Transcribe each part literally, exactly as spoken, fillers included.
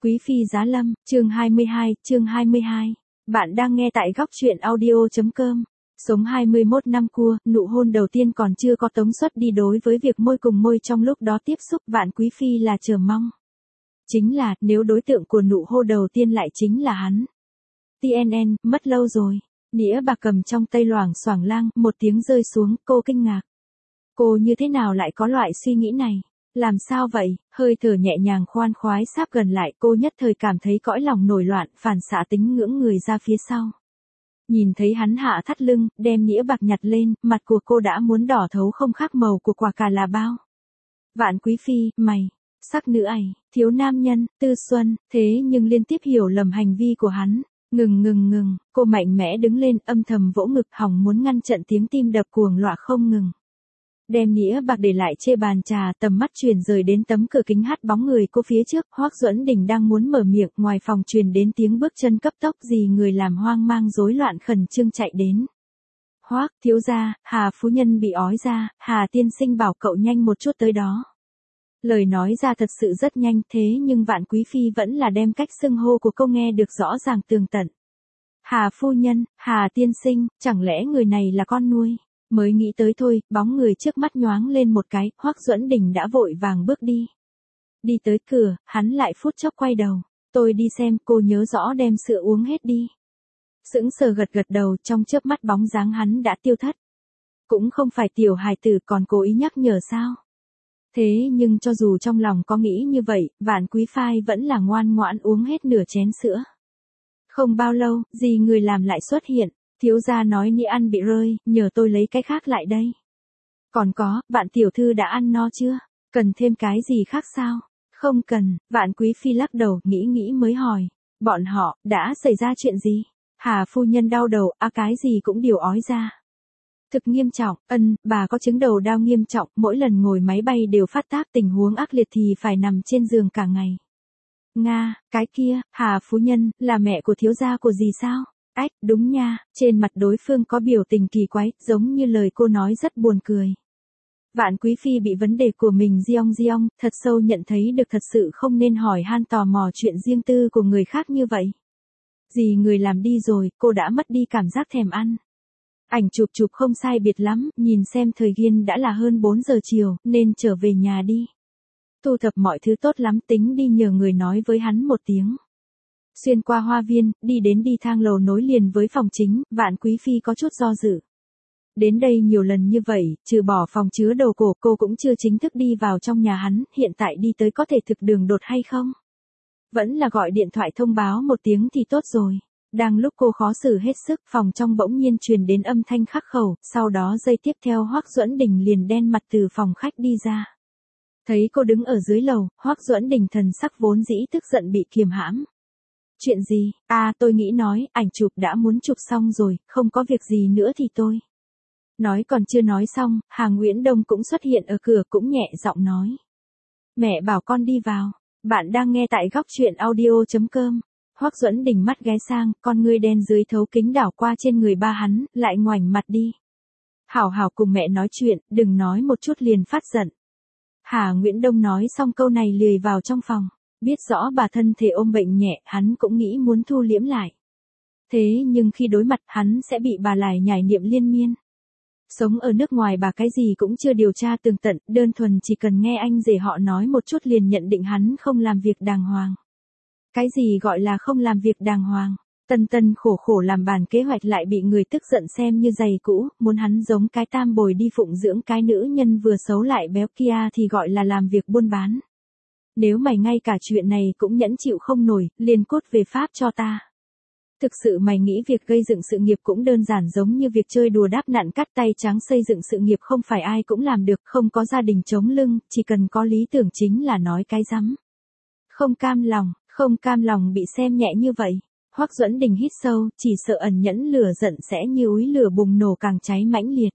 Quý phi giá lâm, chương hai mươi hai, chương hai mươi hai. Bạn đang nghe tại góc truyện audio.com. Sống hai mươi mốt năm cua, nụ hôn đầu tiên còn chưa có tống suất đi đối với việc môi cùng môi trong lúc đó tiếp xúc Vạn Quý phi là chờ mong. Chính là, nếu đối tượng của nụ hôn đầu tiên lại chính là hắn. tê en en, mất lâu rồi. Nĩa bạc cầm trong tay loảng xoảng lang, một tiếng rơi xuống, cô kinh ngạc. Cô như thế nào lại có loại suy nghĩ này? Làm sao vậy? Hơi thở nhẹ nhàng khoan khoái sáp gần lại, cô nhất thời cảm thấy cõi lòng nổi loạn, phản xạ tính ngưỡng người ra phía sau. Nhìn thấy hắn hạ thắt lưng, đem nĩa bạc nhặt lên, mặt của cô đã muốn đỏ thấu không khác màu của quả cà là bao. Vạn Quý phi, mày, sắc nữ ải, thiếu nam nhân, tư xuân, thế nhưng liên tiếp hiểu lầm hành vi của hắn. Ngừng ngừng ngừng, cô mạnh mẽ đứng lên, âm thầm vỗ ngực, hỏng muốn ngăn trận tiếng tim đập cuồng loạn không ngừng. Đem nĩa bạc để lại chê bàn trà, tầm mắt truyền rời đến tấm cửa kính hắt bóng người cô phía trước. Hoắc Duẫn Đình đang muốn mở miệng, ngoài phòng truyền đến tiếng bước chân cấp tốc, gì người làm hoang mang rối loạn khẩn trương chạy đến. Hoắc thiếu gia, Hà phu nhân bị ói ra, Hà tiên sinh bảo cậu nhanh một chút tới đó. Lời nói ra thật sự rất nhanh, thế nhưng Vạn Quý phi vẫn là đem cách xưng hô của cô nghe được rõ ràng tường tận. Hà phu nhân, Hà tiên sinh, chẳng lẽ người này là con nuôi? Mới nghĩ tới thôi, bóng người trước mắt nhoáng lên một cái, Hoắc Duẫn Đình đã vội vàng bước đi. Đi tới cửa, hắn lại phút chốc quay đầu. Tôi đi xem, cô nhớ rõ đem sữa uống hết đi. Sững sờ gật gật đầu, trong chớp mắt bóng dáng hắn đã tiêu thất. Cũng không phải tiểu hài tử, còn cố ý nhắc nhở sao? Thế nhưng cho dù trong lòng có nghĩ như vậy, Vạn Quý phi vẫn là ngoan ngoãn uống hết nửa chén sữa. Không bao lâu, gì người làm lại xuất hiện. Thiếu gia nói nĩa ăn bị rơi, nhờ tôi lấy cái khác lại đây. Còn có, Vạn tiểu thư đã ăn no chưa? Cần thêm cái gì khác sao? Không cần, Vạn Quý phi lắc đầu, nghĩ nghĩ mới hỏi. Bọn họ, đã xảy ra chuyện gì? Hà phu nhân đau đầu, à cái gì cũng đều ói ra. Thực nghiêm trọng, ân, bà có chứng đầu đau nghiêm trọng, mỗi lần ngồi máy bay đều phát tác, tình huống ác liệt thì phải nằm trên giường cả ngày. Nga, cái kia, Hà phu nhân, là mẹ của thiếu gia của gì sao? Ách, đúng nha, trên mặt đối phương có biểu tình kỳ quái, giống như lời cô nói rất buồn cười. Vạn Quý phi bị vấn đề của mình giong giong, thật sâu nhận thấy được thật sự không nên hỏi han tò mò chuyện riêng tư của người khác như vậy. Gì người làm đi rồi, cô đã mất đi cảm giác thèm ăn. Ảnh chụp chụp không sai biệt lắm, nhìn xem thời gian đã là hơn bốn giờ chiều, nên trở về nhà đi. Thu thập mọi thứ tốt lắm, tính đi nhờ người nói với hắn một tiếng. Xuyên qua hoa viên, đi đến đi thang lầu nối liền với phòng chính, Vạn Quý phi có chút do dự. Đến đây nhiều lần như vậy, trừ bỏ phòng chứa đồ cổ, cô cũng chưa chính thức đi vào trong nhà hắn, hiện tại đi tới có thể thực đường đột hay không? Vẫn là gọi điện thoại thông báo một tiếng thì tốt rồi. Đang lúc cô khó xử hết sức, phòng trong bỗng nhiên truyền đến âm thanh khắc khẩu, sau đó giây tiếp theo Hoắc Duẫn Đình liền đen mặt từ phòng khách đi ra. Thấy cô đứng ở dưới lầu, Hoắc Duẫn Đình thần sắc vốn dĩ tức giận bị kiềm hãm. Chuyện gì? À, tôi nghĩ nói, ảnh chụp đã muốn chụp xong rồi, không có việc gì nữa thì tôi. Nói còn chưa nói xong, Hà Nguyễn Đông cũng xuất hiện ở cửa, cũng nhẹ giọng nói. Mẹ bảo con đi vào. Bạn đang nghe tại góc truyện audio.com. Hoắc Duẫn Đình mắt ghé sang, con ngươi đen dưới thấu kính đảo qua trên người ba hắn, lại ngoảnh mặt đi. Hảo hảo cùng mẹ nói chuyện, đừng nói một chút liền phát giận. Hà Nguyễn Đông nói xong câu này lười vào trong phòng. Biết rõ bà thân thể ôm bệnh nhẹ, hắn cũng nghĩ muốn thu liễm lại. Thế nhưng khi đối mặt hắn sẽ bị bà lải nhải niệm liên miên. Sống ở nước ngoài bà cái gì cũng chưa điều tra tường tận, đơn thuần chỉ cần nghe anh rể họ nói một chút liền nhận định hắn không làm việc đàng hoàng. Cái gì gọi là không làm việc đàng hoàng? Tân tân khổ khổ làm bàn kế hoạch lại bị người tức giận xem như giày cũ, muốn hắn giống cái tam bồi đi phụng dưỡng cái nữ nhân vừa xấu lại béo kia thì gọi là làm việc buôn bán. Nếu mày ngay cả chuyện này cũng nhẫn chịu không nổi, liền cút về Pháp cho ta. Thực sự mày nghĩ việc gây dựng sự nghiệp cũng đơn giản giống như việc chơi đùa đáp nạn cắt tay trắng, xây dựng sự nghiệp không phải ai cũng làm được, không có gia đình chống lưng, chỉ cần có lý tưởng chính là nói cái rắm. Không cam lòng, không cam lòng bị xem nhẹ như vậy. Hoắc Duẫn Đình hít sâu, chỉ sợ ẩn nhẫn lửa giận sẽ như úi lửa bùng nổ càng cháy mãnh liệt.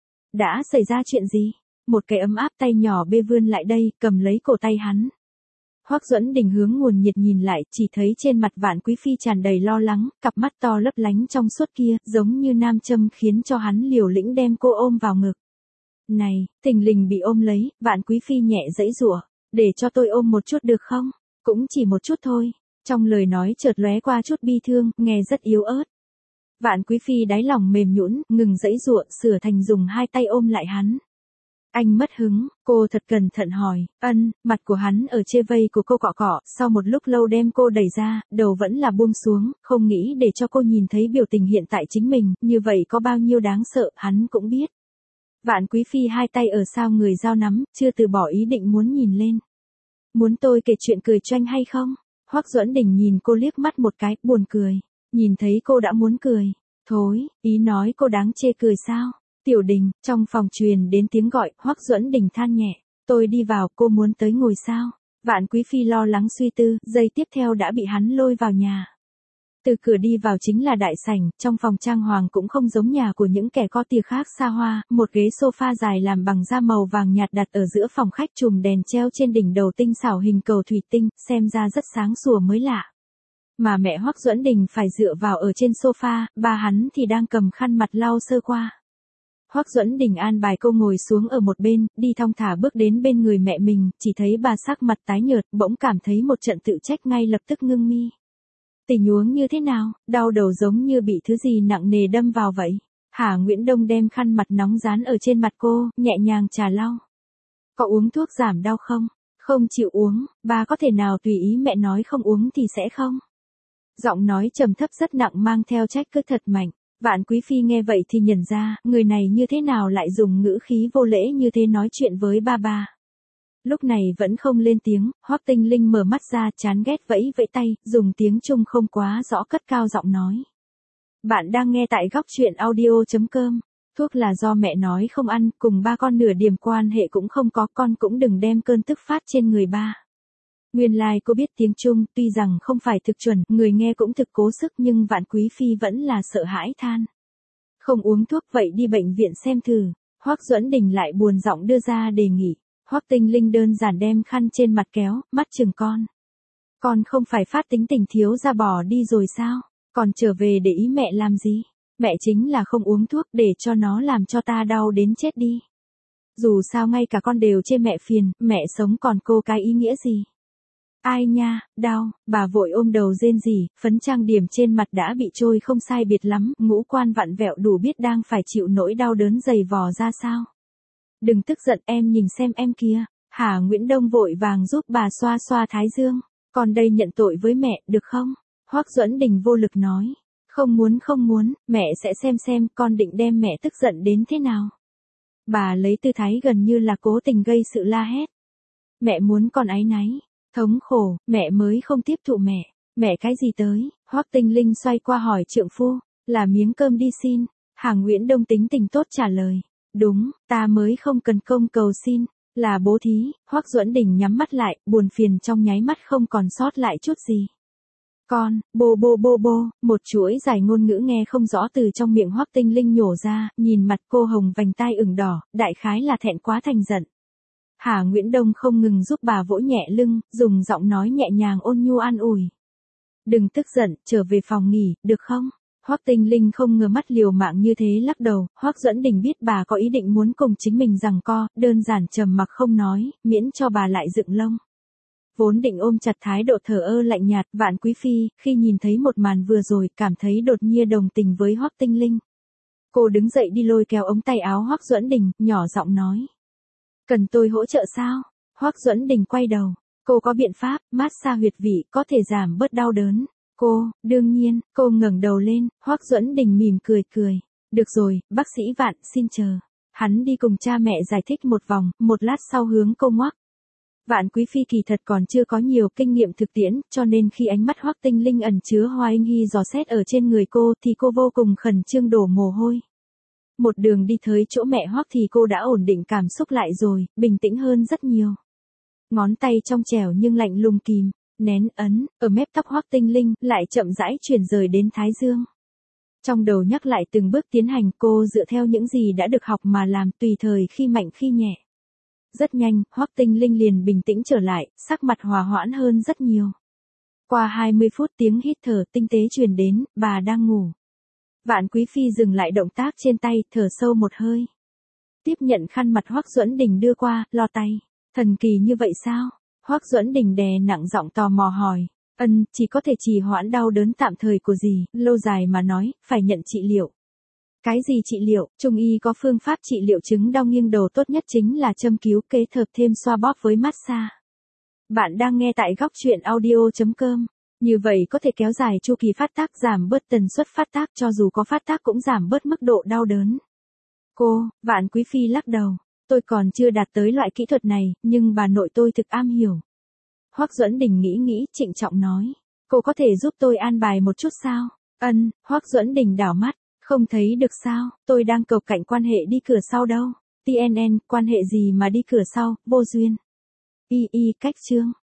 Đã xảy ra chuyện gì? Một cái ấm áp tay nhỏ bê vươn lại đây, cầm lấy cổ tay hắn. Hoắc Duẫn Đình hướng nguồn nhiệt nhìn lại, chỉ thấy trên mặt Vạn Quý phi tràn đầy lo lắng, cặp mắt to lấp lánh trong suốt kia, giống như nam châm khiến cho hắn liều lĩnh đem cô ôm vào ngực. Này, thình lình bị ôm lấy, Vạn Quý phi nhẹ giãy giụa, để cho tôi ôm một chút được không? Cũng chỉ một chút thôi. Trong lời nói chợt lóe qua chút bi thương, nghe rất yếu ớt. Vạn Quý Phi đáy lòng mềm nhũn, ngừng giãy giụa, sửa thành dùng hai tay ôm lại hắn. Anh mất hứng, cô thật cẩn thận hỏi, ân, mặt của hắn ở chê vây của cô cọ cọ, sau một lúc lâu đem cô đẩy ra, đầu vẫn là buông xuống, không nghĩ để cho cô nhìn thấy biểu tình hiện tại chính mình, như vậy có bao nhiêu đáng sợ, hắn cũng biết. Vạn Quý Phi hai tay ở sau người dao nắm, chưa từ bỏ ý định muốn nhìn lên. Muốn tôi kể chuyện cười cho anh hay không? Hoắc Duẫn Đình nhìn cô liếc mắt một cái, buồn cười. Nhìn thấy cô đã muốn cười. Thối, ý nói cô đáng chê cười sao? Tiểu Đình, trong phòng truyền đến tiếng gọi, Hoắc Duẫn Đình than nhẹ. Tôi đi vào, cô muốn tới ngồi sao? Vạn Quý Phi lo lắng suy tư, giây tiếp theo đã bị hắn lôi vào nhà. Từ cửa đi vào chính là đại sảnh, trong phòng trang hoàng cũng không giống nhà của những kẻ có tiền khác xa hoa, một ghế sofa dài làm bằng da màu vàng nhạt đặt ở giữa phòng khách, chùm đèn treo trên đỉnh đầu tinh xảo hình cầu thủy tinh, xem ra rất sáng sủa mới lạ. Mà mẹ Hoắc Duẫn Đình phải dựa vào ở trên sofa, ba hắn thì đang cầm khăn mặt lau sơ qua. Hoắc Duẫn Đình an bài cô ngồi xuống ở một bên, đi thong thả bước đến bên người mẹ mình, chỉ thấy bà sắc mặt tái nhợt, bỗng cảm thấy một trận tự trách ngay lập tức ngưng mi. Tình huống như thế nào, đau đầu giống như bị thứ gì nặng nề đâm vào vậy. Hà Nguyễn Đông đem khăn mặt nóng dán ở trên mặt cô, nhẹ nhàng trà lau. Có uống thuốc giảm đau không? Không chịu uống, bà có thể nào tùy ý mẹ nói không uống thì sẽ không? Giọng nói trầm thấp rất nặng mang theo trách cứ thật mạnh. Vạn Quý Phi nghe vậy thì nhận ra, người này như thế nào lại dùng ngữ khí vô lễ như thế nói chuyện với ba ba. Lúc này vẫn không lên tiếng, Hoắc Tinh Linh mở mắt ra, chán ghét vẫy vẫy tay, dùng tiếng Trung không quá rõ cất cao giọng nói. Bạn đang nghe tại góc truyện audio chấm com. Thuốc là do mẹ nói không ăn, cùng ba con nửa điểm quan hệ cũng không có, con cũng đừng đem cơn tức phát trên người ba. Nguyên lai like cô biết tiếng Trung, tuy rằng không phải thực chuẩn, người nghe cũng thực cố sức nhưng Vạn Quý Phi vẫn là sợ hãi than. Không uống thuốc vậy đi bệnh viện xem thử. Hoắc Duẫn Đình lại buồn giọng đưa ra đề nghị. Hoắc Tinh Linh đơn giản đem khăn trên mặt kéo, mắt chừng con. Con không phải phát tính tình thiếu ra bỏ đi rồi sao? Còn trở về để ý mẹ làm gì? Mẹ chính là không uống thuốc để cho nó làm cho ta đau đến chết đi. Dù sao ngay cả con đều chê mẹ phiền, mẹ sống còn cô cái ý nghĩa gì? Ai nha, đau, bà vội ôm đầu rên rỉ, phấn trang điểm trên mặt đã bị trôi không sai biệt lắm, ngũ quan vặn vẹo đủ biết đang phải chịu nỗi đau đớn dày vò ra sao. Đừng tức giận em nhìn xem em kia. Hà Nguyễn Đông vội vàng giúp bà xoa xoa thái dương. Con đây nhận tội với mẹ, được không? Hoắc Duẫn Đình vô lực nói. Không muốn không muốn, mẹ sẽ xem xem con định đem mẹ tức giận đến thế nào. Bà lấy tư thái gần như là cố tình gây sự la hét. Mẹ muốn con áy náy. Thống khổ, mẹ mới không tiếp thụ mẹ. Mẹ cái gì tới? Hoắc Tinh Linh xoay qua hỏi trượng phu. Là miếng cơm đi xin. Hà Nguyễn Đông tính tình tốt trả lời. Đúng, ta mới không cần công cầu xin, là bố thí. Hoắc Duẫn Đình nhắm mắt lại, buồn phiền trong nháy mắt không còn sót lại chút gì. Con, bô bô bô bô, một chuỗi dài ngôn ngữ nghe không rõ từ trong miệng Hoắc Tinh Linh nhổ ra, nhìn mặt cô hồng vành tai ửng đỏ, đại khái là thẹn quá thành giận. Hà Nguyễn Đông không ngừng giúp bà vỗ nhẹ lưng, dùng giọng nói nhẹ nhàng ôn nhu an ủi. Đừng tức giận, trở về phòng nghỉ, được không? Hoắc Tinh Linh không ngờ mắt liều mạng như thế lắc đầu, Hoắc Duẫn Đình biết bà có ý định muốn cùng chính mình giằng co, đơn giản trầm mặc không nói, miễn cho bà lại dựng lông. Vốn định ôm chặt thái độ thờ ơ lạnh nhạt, Vạn Quý Phi, khi nhìn thấy một màn vừa rồi, cảm thấy đột nhiên đồng tình với Hoắc Tinh Linh. Cô đứng dậy đi lôi kéo ống tay áo Hoắc Duẫn Đình, nhỏ giọng nói. Cần tôi hỗ trợ sao? Hoắc Duẫn Đình quay đầu, cô có biện pháp, massage huyệt vị, có thể giảm bớt đau đớn. Cô, đương nhiên, cô ngẩng đầu lên, Hoắc Duẫn Đình mỉm cười cười. Được rồi, bác sĩ Vạn, xin chờ. Hắn đi cùng cha mẹ giải thích một vòng, một lát sau hướng cô ngoắc. Vạn Quý Phi kỳ thật còn chưa có nhiều kinh nghiệm thực tiễn, cho nên khi ánh mắt Hoắc Tinh Linh ẩn chứa hoa anh hy dò xét ở trên người cô thì cô vô cùng khẩn trương đổ mồ hôi. Một đường đi tới chỗ mẹ Hoắc thì cô đã ổn định cảm xúc lại rồi, bình tĩnh hơn rất nhiều. Ngón tay trong trẻo nhưng lạnh lùng kìm. Nén ấn, ở mép tóc Hoắc Tinh Linh, lại chậm rãi chuyển rời đến thái dương. Trong đầu nhắc lại từng bước tiến hành, cô dựa theo những gì đã được học mà làm, tùy thời khi mạnh khi nhẹ. Rất nhanh, Hoắc Tinh Linh liền bình tĩnh trở lại, sắc mặt hòa hoãn hơn rất nhiều. Qua hai mươi phút tiếng hít thở tinh tế truyền đến, bà đang ngủ. Vạn Quý Phi dừng lại động tác trên tay, thở sâu một hơi. Tiếp nhận khăn mặt Hoắc Duẫn Đình đưa qua, lo tay. Thần kỳ như vậy sao? Hoắc Duẫn Đình đè nặng giọng tò mò hỏi. Ân, chỉ có thể trì hoãn đau đớn tạm thời của dì, lâu dài mà nói, phải nhận trị liệu. Cái gì trị liệu? Trung y có phương pháp trị liệu chứng đau nghiêng đầu tốt nhất chính là châm cứu kết hợp thêm xoa bóp với massage. Bạn đang nghe tại góc chuyện audio chấm com. Như vậy có thể kéo dài chu kỳ phát tác, giảm bớt tần suất phát tác, cho dù có phát tác cũng giảm bớt mức độ đau đớn. Cô, Vạn Quý Phi lắc đầu. Tôi còn chưa đạt tới loại kỹ thuật này, nhưng bà nội tôi thực am hiểu. Hoắc Duẫn Đình nghĩ nghĩ, trịnh trọng nói. Cô có thể giúp tôi an bài một chút sao? Ân, Hoắc Duẫn Đình đảo mắt. Không thấy được sao, tôi đang cầu cạnh quan hệ đi cửa sau đâu. tê en en, quan hệ gì mà đi cửa sau, vô duyên. Y y cách chương.